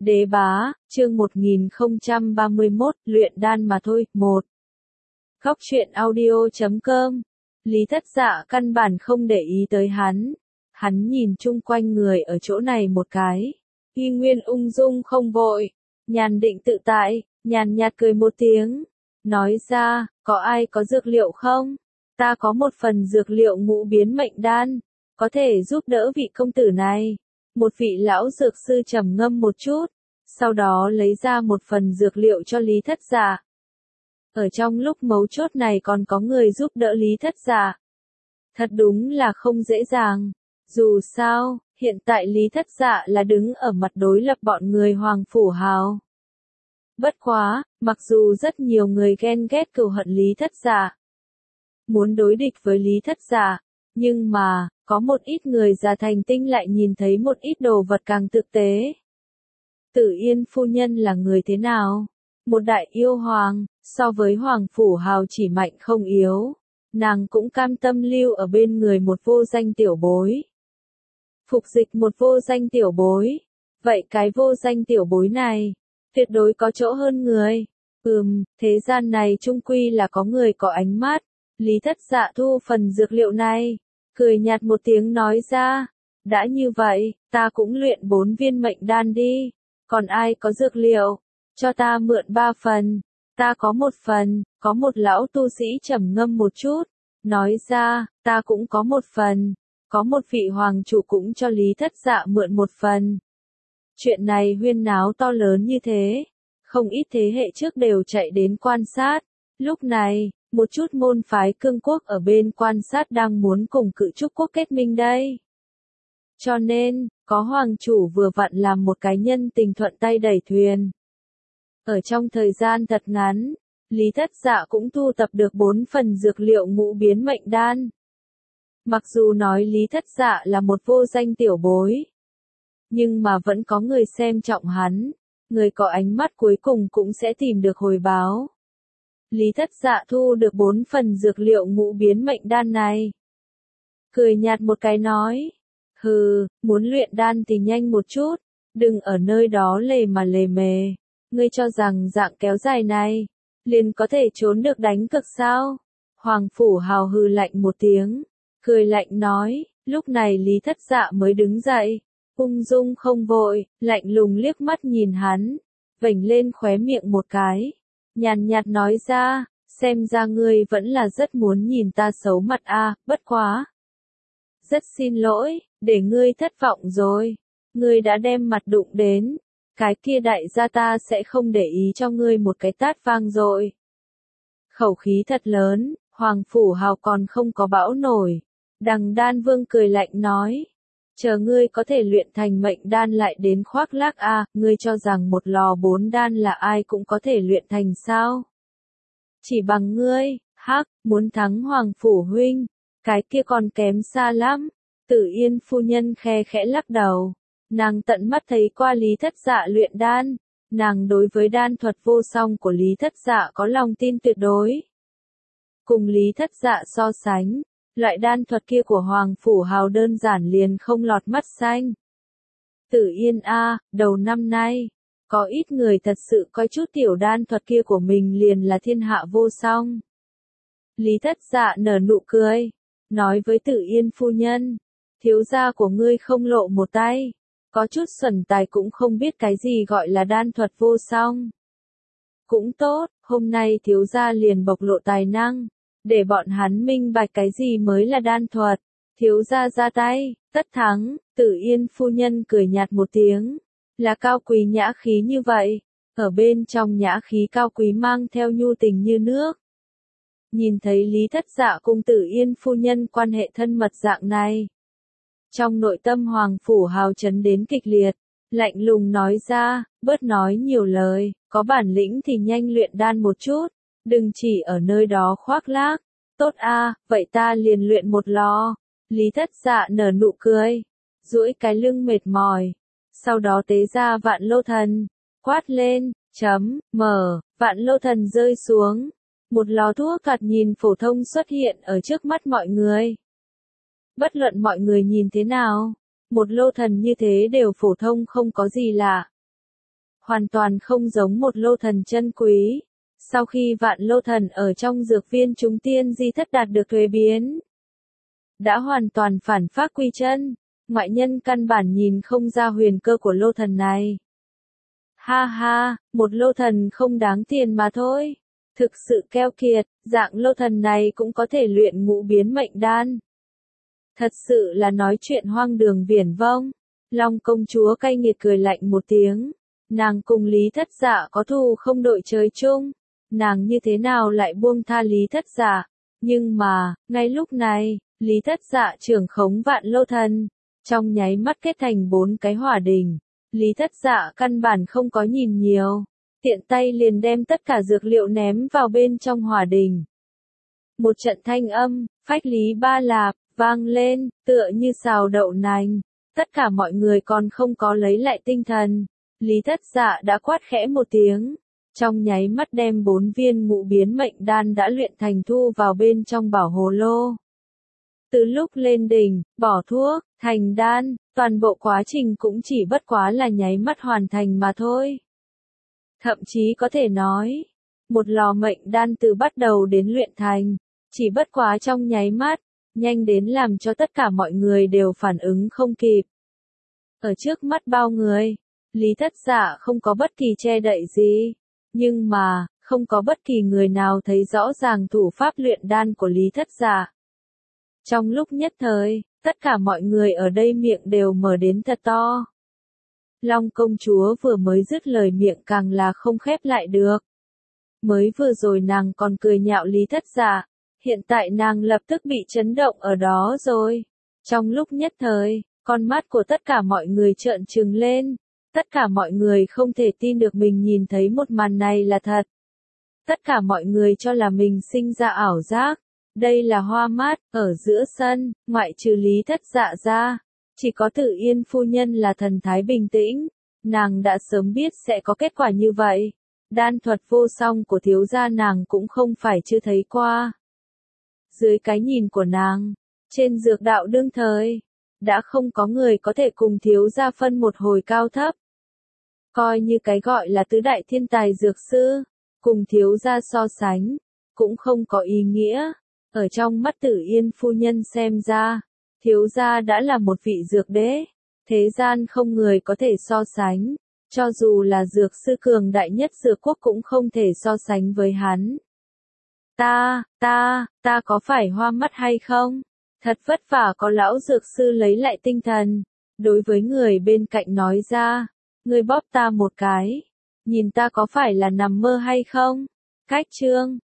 Đế bá, chương 1031, luyện đan mà thôi, 1. Góc truyện audio.com. Lý Thất Dạ căn bản không để ý tới hắn. Hắn nhìn chung quanh người ở chỗ này một cái. Y Nguyên ung dung không vội, nhàn định tự tại, nhàn nhạt cười một tiếng. Nói ra, có ai có dược liệu không? Ta có một phần dược liệu ngũ biến mệnh đan, có thể giúp đỡ vị công tử này. Một vị lão dược sư trầm ngâm một chút, sau đó lấy ra một phần dược liệu cho Lý Thất Dạ. Ở trong lúc mấu chốt này còn có người giúp đỡ Lý Thất Dạ. Thật đúng là không dễ dàng. Dù sao, hiện tại Lý Thất Dạ là đứng ở mặt đối lập bọn người Hoàng Phủ Hào. Bất quá, mặc dù rất nhiều người ghen ghét cừu hận Lý Thất Dạ, muốn đối địch với Lý Thất Dạ, nhưng mà, có một ít người già thành tinh lại nhìn thấy một ít đồ vật càng thực tế. Tử Yên phu nhân là người thế nào? Một đại yêu hoàng, so với Hoàng Phủ Hào chỉ mạnh không yếu, nàng cũng cam tâm lưu ở bên người một vô danh tiểu bối. Phục dịch một vô danh tiểu bối, vậy cái vô danh tiểu bối này, tuyệt đối có chỗ hơn người. Thế gian này chung quy là có người có ánh mắt. Lý Thất Dạ thu phần dược liệu này, cười nhạt một tiếng nói ra, đã như vậy, ta cũng luyện 4 viên mệnh đan đi, còn ai có dược liệu, cho ta mượn 3 phần, ta có 1 phần, có một lão tu sĩ trầm ngâm một chút, nói ra, ta cũng có 1 phần, có một vị hoàng chủ cũng cho Lý Thất Dạ mượn 1 phần. Chuyện này huyên náo to lớn như thế, không ít thế hệ trước đều chạy đến quan sát, lúc này, một chút môn phái cương quốc ở bên quan sát đang muốn cùng Cự Trúc quốc kết minh đây. Cho nên, có hoàng chủ vừa vặn làm một cái nhân tình thuận tay đẩy thuyền. Ở trong thời gian thật ngắn, Lý Thất Dạ cũng thu tập được 4 phần dược liệu ngũ biến mệnh đan. Mặc dù nói Lý Thất Dạ là một vô danh tiểu bối, nhưng mà vẫn có người xem trọng hắn, người có ánh mắt cuối cùng cũng sẽ tìm được hồi báo. Lý Thất Dạ thu được 4 phần dược liệu ngũ biến mệnh đan này. Cười nhạt một cái nói, muốn luyện đan thì nhanh một chút, đừng ở nơi đó lề mà lề mề. Ngươi cho rằng dạng kéo dài này, liền có thể trốn được đánh cực sao? Hoàng Phủ Hào hừ lạnh một tiếng, cười lạnh nói, lúc này Lý Thất Dạ mới đứng dậy, ung dung không vội, lạnh lùng liếc mắt nhìn hắn, vểnh lên khóe miệng một cái. Nhàn nhạt nói ra, xem ra ngươi vẫn là rất muốn nhìn ta xấu mặt a, bất quá. Rất xin lỗi, để ngươi thất vọng rồi. Ngươi đã đem mặt đụng đến. Cái kia đại gia ta sẽ không để ý cho ngươi một cái tát vang rồi. Khẩu khí thật lớn, Hoàng Phủ Hào còn không có bão nổi. Đằng Đan Vương cười lạnh nói. Chờ ngươi có thể luyện thành mệnh đan lại đến khoác lác a, ngươi cho rằng một lò 4 đan là ai cũng có thể luyện thành sao? Chỉ bằng ngươi, muốn thắng Hoàng Phủ huynh, cái kia còn kém xa lắm. Tử Yên phu nhân khe khẽ lắc đầu, nàng tận mắt thấy qua Lý Thất Dạ luyện đan, nàng đối với đan thuật vô song của Lý Thất Dạ có lòng tin tuyệt đối. Cùng Lý Thất Dạ so sánh, loại đan thuật kia của Hoàng Phủ Hào đơn giản liền không lọt mắt xanh. Tử Yên a, đầu năm nay, có ít người thật sự coi chút tiểu đan thuật kia của mình liền là thiên hạ vô song. Lý Thất Dạ nở nụ cười, nói với Tử Yên phu nhân, thiếu gia của ngươi không lộ một tay, có chút xuẩn tài cũng không biết cái gì gọi là đan thuật vô song. Cũng tốt, hôm nay thiếu gia liền bộc lộ tài năng, để bọn hắn minh bạch cái gì mới là đan thuật. Thiếu gia ra tay, tất thắng. Tử Yên phu nhân cười nhạt một tiếng, là cao quý nhã khí như vậy, ở bên trong nhã khí cao quý mang theo nhu tình như nước. Nhìn thấy Lý Thất Dạ cùng Tử Yên phu nhân quan hệ thân mật dạng này, trong nội tâm Hoàng Phủ Hào chấn đến kịch liệt, lạnh lùng nói ra, bớt nói nhiều lời, có bản lĩnh thì nhanh luyện đan một chút, đừng chỉ ở nơi đó khoác lác. Tốt a, vậy ta liền luyện một lò. Lý Thất Dạ nở nụ cười, duỗi cái lưng mệt mỏi, sau đó tế ra Vạn Lô Thần, quát lên, Vạn Lô Thần rơi xuống, một lò thuốc thoạt nhìn phổ thông xuất hiện ở trước mắt mọi người. Bất luận mọi người nhìn thế nào, một lô thần như thế đều phổ thông không có gì lạ. hoàn toàn không giống một lô thần chân quý. Sau khi vạn lô thần ở trong dược viên chúng tiên di thất đạt được thuế biến, đã hoàn toàn phản phác quy chân, ngoại nhân căn bản nhìn không ra huyền cơ của lô thần này. Ha ha, một lô thần không đáng tiền mà thôi. Thực sự keo kiệt, dạng lô thần này cũng có thể luyện ngũ biến mệnh đan. Thật sự là nói chuyện hoang đường viển vông. Long công chúa cay nghiệt cười lạnh một tiếng. Nàng cùng Lý Thất Dạ có thù không đội trời chung. Nàng như thế nào lại buông tha Lý Thất Dạ? Nhưng mà, ngay lúc này, Lý Thất Dạ trưởng khống vạn lô thần, trong nháy mắt kết thành 4 cái hỏa đỉnh. Lý Thất Dạ căn bản không có nhìn nhiều, tiện tay liền đem tất cả dược liệu ném vào bên trong hỏa đỉnh. Một trận thanh âm, phách lý ba lạp, vang lên, tựa như xào đậu nành. Tất cả mọi người còn không có lấy lại tinh thần. Lý Thất Dạ đã quát khẽ một tiếng. Trong nháy mắt đem 4 viên ngũ biến mệnh đan đã luyện thành thu vào bên trong bảo hồ lô. Từ lúc lên đỉnh, bỏ thuốc, thành đan, toàn bộ quá trình cũng chỉ bất quá là nháy mắt hoàn thành mà thôi. Thậm chí có thể nói, một lò mệnh đan từ bắt đầu đến luyện thành, chỉ bất quá trong nháy mắt, nhanh đến làm cho tất cả mọi người đều phản ứng không kịp. Ở trước mắt bao người, Lý Thất Dạ không có bất kỳ che đậy gì, nhưng mà, không có bất kỳ người nào thấy rõ ràng thủ pháp luyện đan của Lý Thất Dạ. Trong lúc nhất thời, tất cả mọi người ở đây miệng đều mở đến thật to. Long công chúa vừa mới dứt lời miệng càng là không khép lại được. Mới vừa rồi nàng còn cười nhạo Lý Thất Dạ, hiện tại nàng lập tức bị chấn động ở đó rồi. Trong lúc nhất thời, con mắt của tất cả mọi người trợn trừng lên. Tất cả mọi người không thể tin được mình nhìn thấy một màn này là thật. Tất cả mọi người cho là mình sinh ra ảo giác. Đây là hoa mát, ở giữa sân, ngoại trừ Lý Thất Dạ ra. Chỉ có Tử Yên phu nhân là thần thái bình tĩnh. Nàng đã sớm biết sẽ có kết quả như vậy. Đan thuật vô song của thiếu gia nàng cũng không phải chưa thấy qua. Dưới cái nhìn của nàng, trên dược đạo đương thời, đã không có người có thể cùng thiếu gia phân một hồi cao thấp. Coi như cái gọi là tứ đại thiên tài dược sư, cùng thiếu gia so sánh, cũng không có ý nghĩa. Ở trong mắt Tử Yên phu nhân xem ra, thiếu gia đã là một vị dược đế, thế gian không người có thể so sánh, cho dù là dược sư cường đại nhất dược quốc cũng không thể so sánh với hắn. Ta có phải hoa mắt hay không? Thật vất vả có lão dược sư lấy lại tinh thần, đối với người bên cạnh nói ra, ngươi bóp ta một cái, nhìn ta có phải là nằm mơ hay không? Cách chương